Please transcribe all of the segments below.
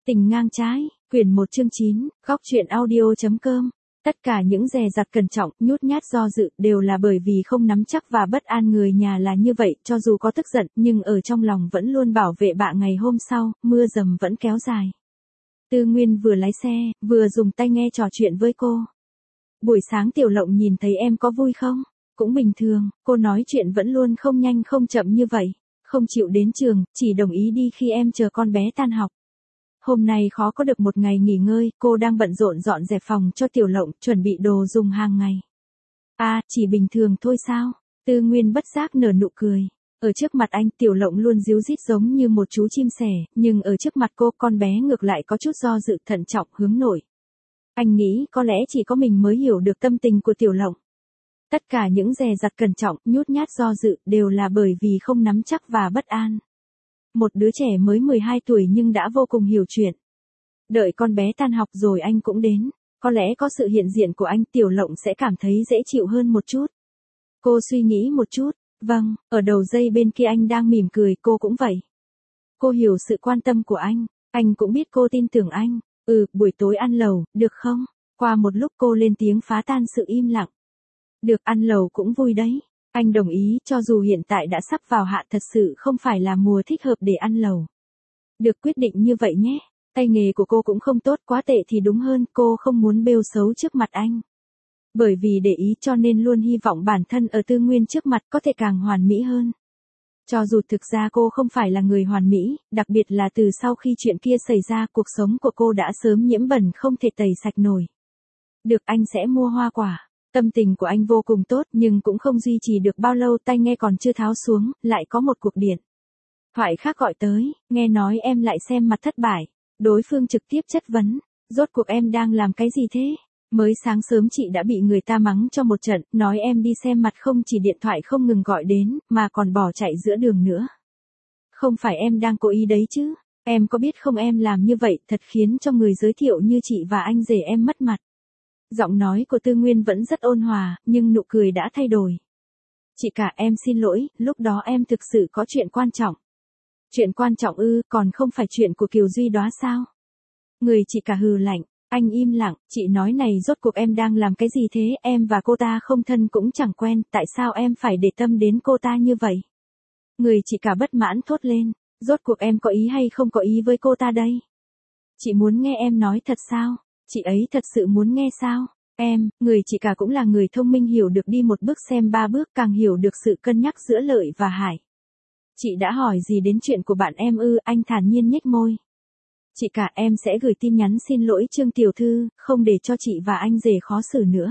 Tình ngang trái, quyển 1 chương 9, góc truyện audio.com. Tất cả những dè dặt cẩn trọng, nhút nhát do dự đều là bởi vì không nắm chắc và bất an. Người nhà là như vậy, cho dù có tức giận nhưng ở trong lòng vẫn luôn bảo vệ bạn. Ngày hôm sau, mưa dầm vẫn kéo dài. Tư Nguyên vừa lái xe, vừa dùng tai nghe trò chuyện với cô. Buổi sáng Tiểu Lộng nhìn thấy em có vui không? Cũng bình thường, cô nói chuyện vẫn luôn không nhanh không chậm như vậy. Không chịu đến trường, chỉ đồng ý đi khi em chờ con bé tan học. Hôm nay khó có được một ngày nghỉ ngơi, cô đang bận rộn dọn dẹp phòng cho Tiểu Lộng, chuẩn bị đồ dùng hàng ngày. À, chỉ bình thường thôi sao? Tư Nguyên bất giác nở nụ cười. Ở trước mặt anh, Tiểu Lộng luôn ríu rít giống như một chú chim sẻ, nhưng ở trước mặt cô, con bé ngược lại có chút do dự, thận trọng, hướng nội. Anh nghĩ có lẽ chỉ có mình mới hiểu được tâm tình của Tiểu Lộng. Tất cả những dè dặt cẩn trọng, nhút nhát do dự đều là bởi vì không nắm chắc và bất an. Một đứa trẻ mới 12 tuổi nhưng đã vô cùng hiểu chuyện. Đợi con bé tan học rồi anh cũng đến. Có lẽ có sự hiện diện của anh, Tiểu Lộng sẽ cảm thấy dễ chịu hơn một chút. Cô suy nghĩ một chút. Vâng, ở đầu dây bên kia anh đang mỉm cười, cô cũng vậy. Cô hiểu sự quan tâm của anh cũng biết cô tin tưởng anh. Buổi tối ăn lẩu, được không? Qua một lúc cô lên tiếng phá tan sự im lặng. Được, ăn lẩu cũng vui đấy. Anh đồng ý, cho dù hiện tại đã sắp vào hạ, thật sự không phải là mùa thích hợp để ăn lẩu. Được, quyết định như vậy nhé. Tay nghề của cô cũng không tốt, quá tệ thì đúng hơn, cô không muốn bêu xấu trước mặt anh. Bởi vì để ý cho nên luôn hy vọng bản thân ở Tư Nguyên trước mặt có thể càng hoàn mỹ hơn. Cho dù thực ra cô không phải là người hoàn mỹ, đặc biệt là từ sau khi chuyện kia xảy ra, cuộc sống của cô đã sớm nhiễm bẩn không thể tẩy sạch nổi. Được, anh sẽ mua hoa quả. Tâm tình của anh vô cùng tốt nhưng cũng không duy trì được bao lâu, tai nghe còn chưa tháo xuống, lại có một cuộc điện thoại khác gọi tới, nghe nói em lại xem mặt thất bại. Đối phương trực tiếp chất vấn, rốt cuộc em đang làm cái gì thế? Mới sáng sớm chị đã bị người ta mắng cho một trận, nói em đi xem mặt, không chỉ điện thoại không ngừng gọi đến, mà còn bỏ chạy giữa đường nữa. Không phải em đang cố ý đấy chứ? Em có biết không, em làm như vậy thật khiến cho người giới thiệu như chị và anh rể em mất mặt. Giọng nói của Tư Nguyên vẫn rất ôn hòa, nhưng nụ cười đã thay đổi. Chị cả, em xin lỗi, lúc đó em thực sự có chuyện quan trọng. Chuyện quan trọng ư? Còn không phải chuyện của Kiều Duy đó sao? Người chị cả hừ lạnh. Anh im lặng. Chị nói này, rốt cuộc em đang làm cái gì thế? Em và cô ta không thân cũng chẳng quen, tại sao em phải để tâm đến cô ta như vậy? Người chị cả bất mãn thốt lên. Rốt cuộc em có ý hay không có ý với cô ta đây? Chị muốn nghe em nói thật sao? Chị ấy thật sự muốn nghe sao? Người chị cả cũng là người thông minh, hiểu được đi một bước xem ba bước, càng hiểu được sự cân nhắc giữa lợi và hại. Chị đã hỏi gì đến chuyện của bạn em ư? Anh thản nhiên nhếch môi. Chị cả, em sẽ gửi tin nhắn xin lỗi Trương tiểu thư, không để cho chị và anh rể khó xử nữa.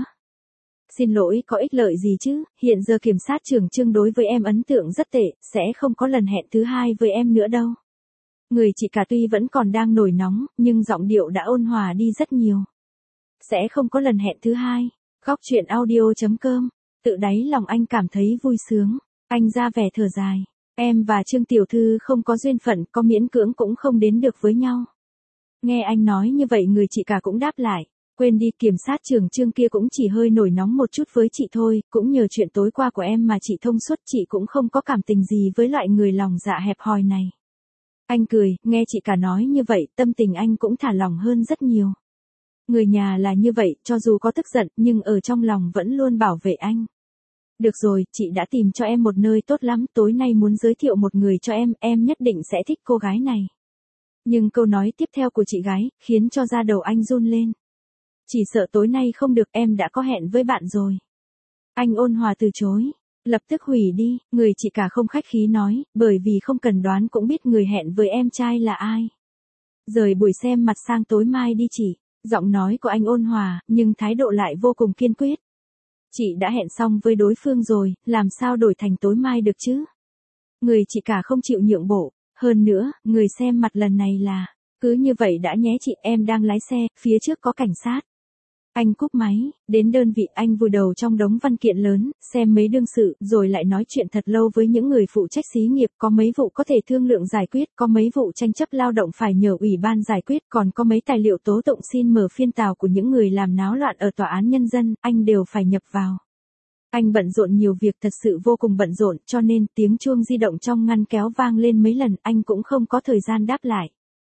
Xin lỗi có ích lợi gì chứ, hiện giờ kiểm sát trưởng Trương đối với em ấn tượng rất tệ, sẽ không có lần hẹn thứ hai với em nữa đâu. Người chị cả tuy vẫn còn đang nổi nóng, nhưng giọng điệu đã ôn hòa đi rất nhiều. Sẽ không có lần hẹn thứ hai. Góc truyện audio.com. Tự đáy lòng anh cảm thấy vui sướng. Anh ra vẻ thở dài. Em và Trương tiểu thư không có duyên phận, có miễn cưỡng cũng không đến được với nhau. Nghe anh nói như vậy, người chị cả cũng đáp lại. Quên đi, kiểm sát trưởng Trương kia cũng chỉ hơi nổi nóng một chút với chị thôi, cũng nhờ chuyện tối qua của em mà chị thông suốt, chị cũng không có cảm tình gì với loại người lòng dạ hẹp hòi này. Anh cười, nghe chị cả nói như vậy, tâm tình anh cũng thả lỏng hơn rất nhiều. Người nhà là như vậy, cho dù có tức giận, nhưng ở trong lòng vẫn luôn bảo vệ anh. Được rồi, chị đã tìm cho em một nơi tốt lắm, tối nay muốn giới thiệu một người cho em nhất định sẽ thích cô gái này. Nhưng câu nói tiếp theo của chị gái, khiến cho da đầu anh run lên. Chỉ sợ tối nay không được, em đã có hẹn với bạn rồi. Anh ôn hòa từ chối. Lập tức hủy đi, người chị cả không khách khí nói, bởi vì không cần đoán cũng biết người hẹn với em trai là ai. Rời buổi xem mặt sang tối mai đi chị. Giọng nói của anh ôn hòa, nhưng thái độ lại vô cùng kiên quyết. Chị đã hẹn xong với đối phương rồi, làm sao đổi thành tối mai được chứ? Người chị cả không chịu nhượng bộ. Hơn nữa, người xem mặt lần này là, cứ như vậy đã nhé chị, em đang lái xe, phía trước có cảnh sát. Anh cúp máy, đến đơn vị anh vùi đầu trong đống văn kiện lớn, xem mấy đương sự, rồi lại nói chuyện thật lâu với những người phụ trách xí nghiệp, có mấy vụ có thể thương lượng giải quyết, có mấy vụ tranh chấp lao động phải nhờ ủy ban giải quyết, còn có mấy tài liệu tố tụng xin mở phiên tòa của những người làm náo loạn ở tòa án nhân dân, anh đều phải nhập vào. Anh bận rộn nhiều việc, thật sự vô cùng bận rộn, cho nên tiếng chuông di động trong ngăn kéo vang lên mấy lần, anh cũng không có thời gian đáp lại.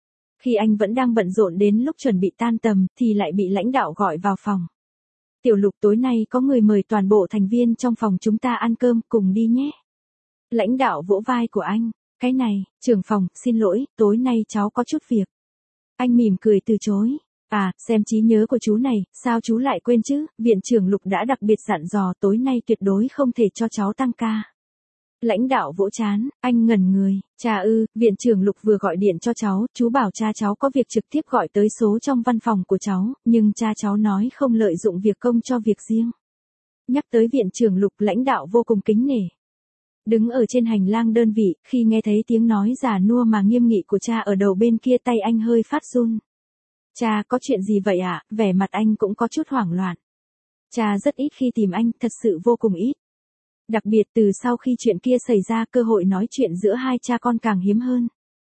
Khi anh vẫn đang bận rộn đến lúc chuẩn bị tan tầm thì lại bị lãnh đạo gọi vào phòng. Tiểu Lục, tối nay có người mời toàn bộ thành viên trong phòng chúng ta ăn cơm, cùng đi nhé. Lãnh đạo vỗ vai của anh. Cái này, trưởng phòng, xin lỗi, tối nay cháu có chút việc. Anh mỉm cười từ chối. À, xem trí nhớ của chú này, sao chú lại quên chứ, viện trưởng Lục đã đặc biệt dặn dò tối nay tuyệt đối không thể cho cháu tăng ca. Lãnh đạo vỗ trán, anh ngẩn người, cha ư, viện trưởng Lục vừa gọi điện cho cháu, chú bảo cha cháu có việc trực tiếp gọi tới số trong văn phòng của cháu, nhưng cha cháu nói không lợi dụng việc công cho việc riêng. Nhắc tới viện trưởng Lục, lãnh đạo vô cùng kính nể. Đứng ở trên hành lang đơn vị, khi nghe thấy tiếng nói già nua mà nghiêm nghị của cha ở đầu bên kia, tay anh hơi phát run. Cha, có chuyện gì vậy ạ? Vẻ mặt anh cũng có chút hoảng loạn. Cha rất ít khi tìm anh, thật sự vô cùng ít. Đặc biệt từ sau khi chuyện kia xảy ra, cơ hội nói chuyện giữa hai cha con càng hiếm hơn.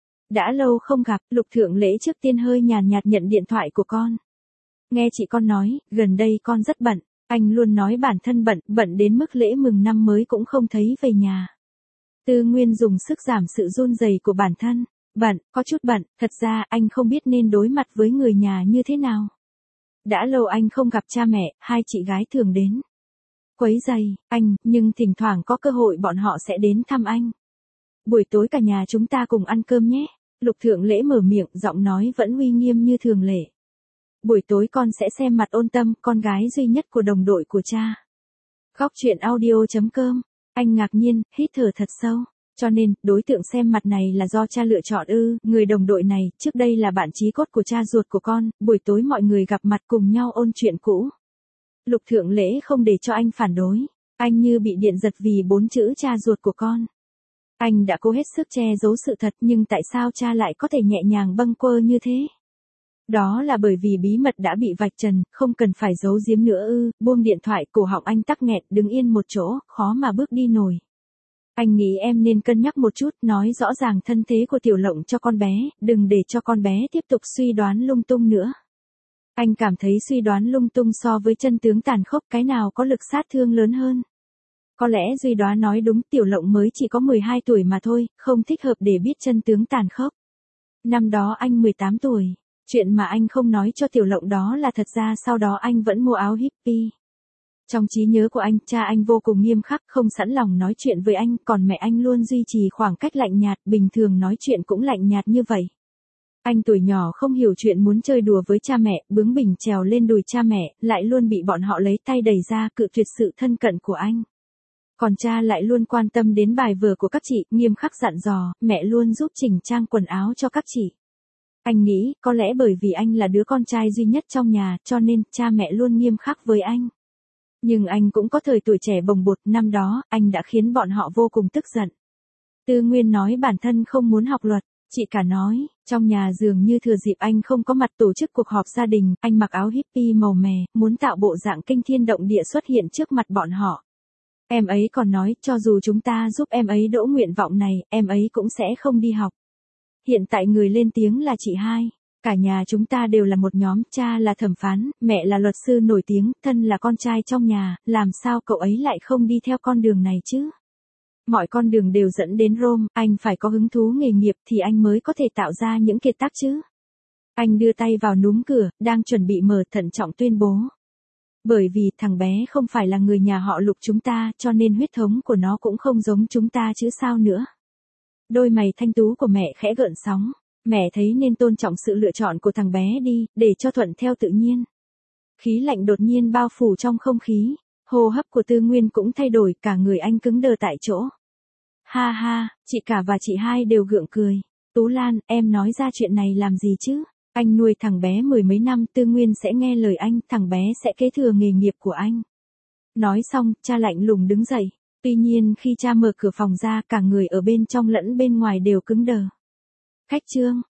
Đã lâu không gặp, Lục Thượng Lễ trước tiên hơi nhàn nhạt nhận điện thoại của con. Nghe chị con nói, gần đây con rất bận. Anh luôn nói bản thân bận đến mức lễ mừng năm mới cũng không thấy về nhà. Tư Nguyên dùng sức giảm sự run rẩy của bản thân. Bận, có chút bận, thật ra anh không biết nên đối mặt với người nhà như thế nào. Đã lâu anh không gặp cha mẹ, hai chị gái thường đến quấy rầy anh, nhưng thỉnh thoảng có cơ hội bọn họ sẽ đến thăm anh. Buổi tối cả nhà chúng ta cùng ăn cơm nhé. Lục Thượng Lễ mở miệng, giọng nói vẫn uy nghiêm như thường lệ. Buổi tối con sẽ xem mặt Ôn Tâm, con gái duy nhất của đồng đội của cha. Góc truyện audio.com. Anh ngạc nhiên, hít thở thật sâu. Cho nên, đối tượng xem mặt này là do cha lựa chọn ư? Người đồng đội này, trước đây là bạn chí cốt của cha ruột của con, buổi tối mọi người gặp mặt cùng nhau ôn chuyện cũ. Lục Thượng Lễ không để cho anh phản đối. Anh như bị điện giật vì 4 chữ cha ruột của con. Anh đã cố hết sức che giấu sự thật, nhưng tại sao cha lại có thể nhẹ nhàng bâng quơ như thế? Đó là bởi vì bí mật đã bị vạch trần, không cần phải giấu giếm nữa ư? Buông điện thoại, cổ họng anh tắc nghẹn, đứng yên một chỗ, khó mà bước đi nổi. Anh nghĩ em nên cân nhắc một chút, nói rõ ràng thân thế của Tiểu Lộng cho con bé, đừng để cho con bé tiếp tục suy đoán lung tung nữa. Anh cảm thấy suy đoán lung tung so với chân tướng tàn khốc, cái nào có lực sát thương lớn hơn. Có lẽ Duy Đoá nói đúng, Tiểu Lộng mới chỉ có 12 tuổi mà thôi, không thích hợp để biết chân tướng tàn khốc. Năm đó anh 18 tuổi. Chuyện mà anh không nói cho Tiểu Lộng đó là thật ra sau đó anh vẫn mua áo hippie. Trong trí nhớ của anh, cha anh vô cùng nghiêm khắc, không sẵn lòng nói chuyện với anh, còn mẹ anh luôn duy trì khoảng cách lạnh nhạt, bình thường nói chuyện cũng lạnh nhạt như vậy. Anh tuổi nhỏ không hiểu chuyện, muốn chơi đùa với cha mẹ, bướng bỉnh trèo lên đùi cha mẹ, lại luôn bị bọn họ lấy tay đẩy ra, cự tuyệt sự thân cận của anh. Còn cha lại luôn quan tâm đến bài vở của các chị, nghiêm khắc dặn dò, mẹ luôn giúp chỉnh trang quần áo cho các chị. Anh nghĩ, có lẽ bởi vì anh là đứa con trai duy nhất trong nhà, cho nên cha mẹ luôn nghiêm khắc với anh. Nhưng anh cũng có thời tuổi trẻ bồng bột, năm đó, anh đã khiến bọn họ vô cùng tức giận. Tư Nguyên nói bản thân không muốn học luật, chị cả nói, trong nhà dường như thừa dịp anh không có mặt tổ chức cuộc họp gia đình, anh mặc áo hippie màu mè, muốn tạo bộ dạng kinh thiên động địa xuất hiện trước mặt bọn họ. Em ấy còn nói, cho dù chúng ta giúp em ấy đỗ nguyện vọng này, em ấy cũng sẽ không đi học. Hiện tại người lên tiếng là chị hai. Cả nhà chúng ta đều là một nhóm, cha là thẩm phán, mẹ là luật sư nổi tiếng, thân là con trai trong nhà, làm sao cậu ấy lại không đi theo con đường này chứ? Mọi con đường đều dẫn đến Rome, anh phải có hứng thú nghề nghiệp thì anh mới có thể tạo ra những kiệt tác chứ. Anh đưa tay vào núm cửa, đang chuẩn bị mở, thận trọng tuyên bố. Bởi vì thằng bé không phải là người nhà họ Lục chúng ta, cho nên huyết thống của nó cũng không giống chúng ta chứ sao nữa. Đôi mày thanh tú của mẹ khẽ gợn sóng. Mẹ thấy nên tôn trọng sự lựa chọn của thằng bé đi, để cho thuận theo tự nhiên. Khí lạnh đột nhiên bao phủ trong không khí. Hô hấp của Tư Nguyên cũng thay đổi, cả người anh cứng đờ tại chỗ. Ha ha, chị cả và chị hai đều gượng cười. Tú Lan, em nói ra chuyện này làm gì chứ? Anh nuôi thằng bé 10 mấy năm, Tư Nguyên sẽ nghe lời anh, thằng bé sẽ kế thừa nghề nghiệp của anh. Nói xong, cha lạnh lùng đứng dậy. Tuy nhiên khi cha mở cửa phòng ra, cả người ở bên trong lẫn bên ngoài đều cứng đờ. Khách Trương,